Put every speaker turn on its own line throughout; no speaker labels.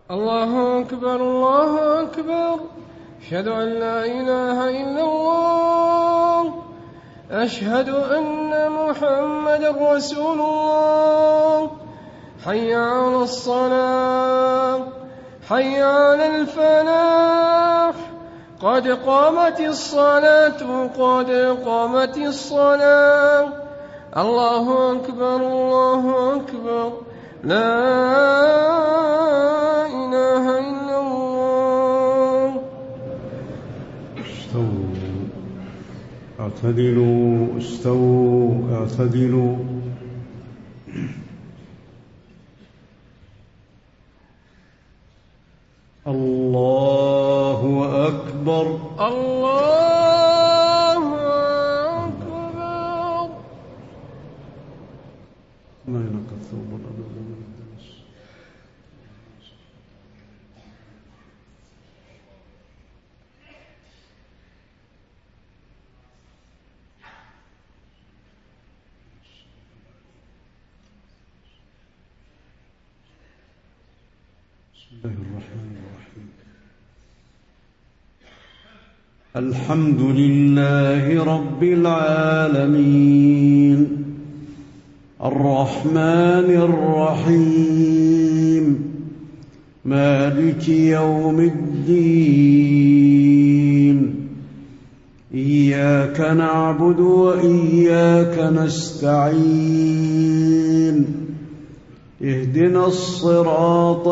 الله أكبر الله أكبر. أشهد أن لا إله إلا الله. أشهد أن محمدا رسول الله. حي على الصلاة، حي على الفلاح، قد قامت الصلاة، قد قامت الصلاة. الله أكبر الله أكبر. لا إله إلا الله.
استووا اعتدلوا، استووا اعتدلوا. الله أكبر
الله أكبر.
ما ينقى الثوب الأبيض من الدنس. بسم الله الرحمن الرحيم. الحمد لله رب العالمين، الرحمن الرحيم، مالك يوم الدين. إياك نعبد وإياك نستعين. اهدنا الصراط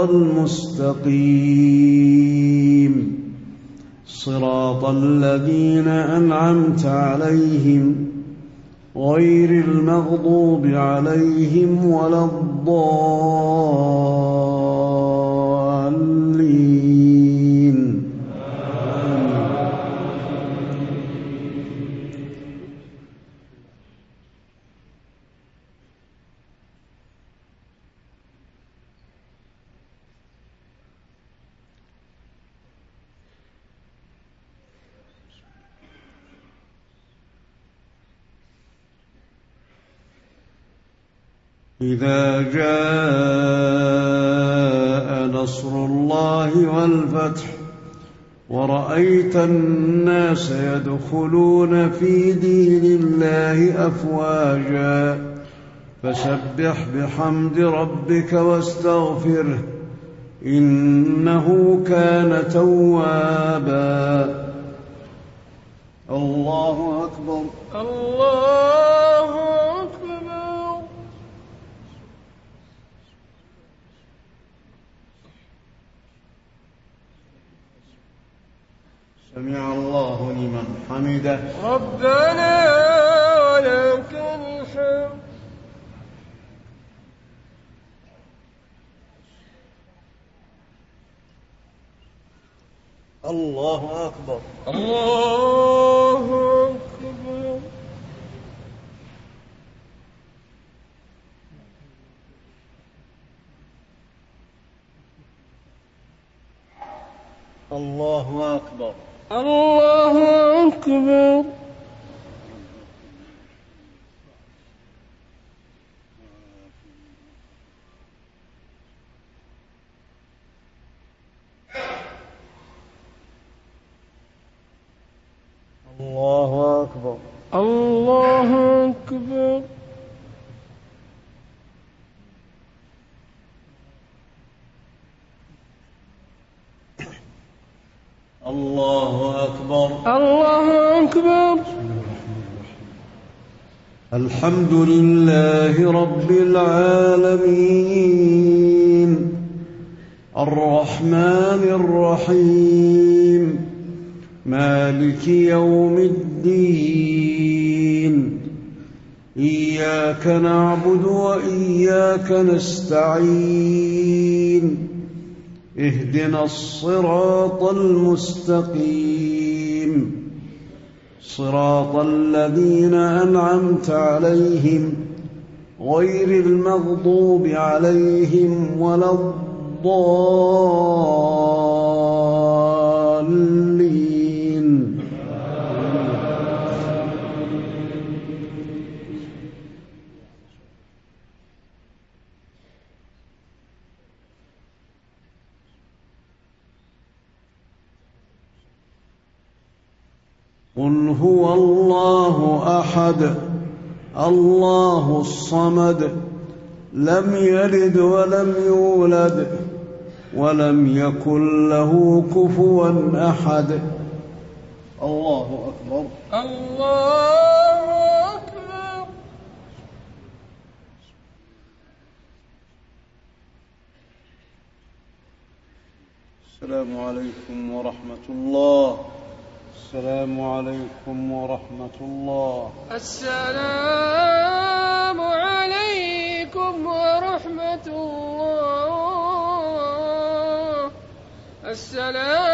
المستقيم، صراط الذين أنعمت عليهم غير المغضوب عليهم ولا الضالين. إذا جاء نصر الله والفتح ورأيت الناس يدخلون في دين الله أفواجا فسبح بحمد ربك واستغفره إنه كان توابا. الله أكبر
الله أكبر.
سمع الله لمن حمده.
ربنا ولك الحمد.
الله أكبر
الله أكبر.
الله أكبر
الله أكبر.
الله أكبر
الله أكبر.
الله أكبر
الله أكبر.
الحمد لله رب العالمين، الرحمن الرحيم، مالك يوم الدين. إياك نعبد وإياك نستعين. اهدنا الصراط المستقيم، صراط الذين أنعمت عليهم غير المغضوب عليهم ولا الضالين. قل هو الله أحد الله الصمد لم يلد ولم يولد ولم يكن له كفوا أحد. الله أكبر.
الله أكبر.
السلام عليكم ورحمة الله. السلام عليكم ورحمة الله.
السلام عليكم ورحمة الله. السلام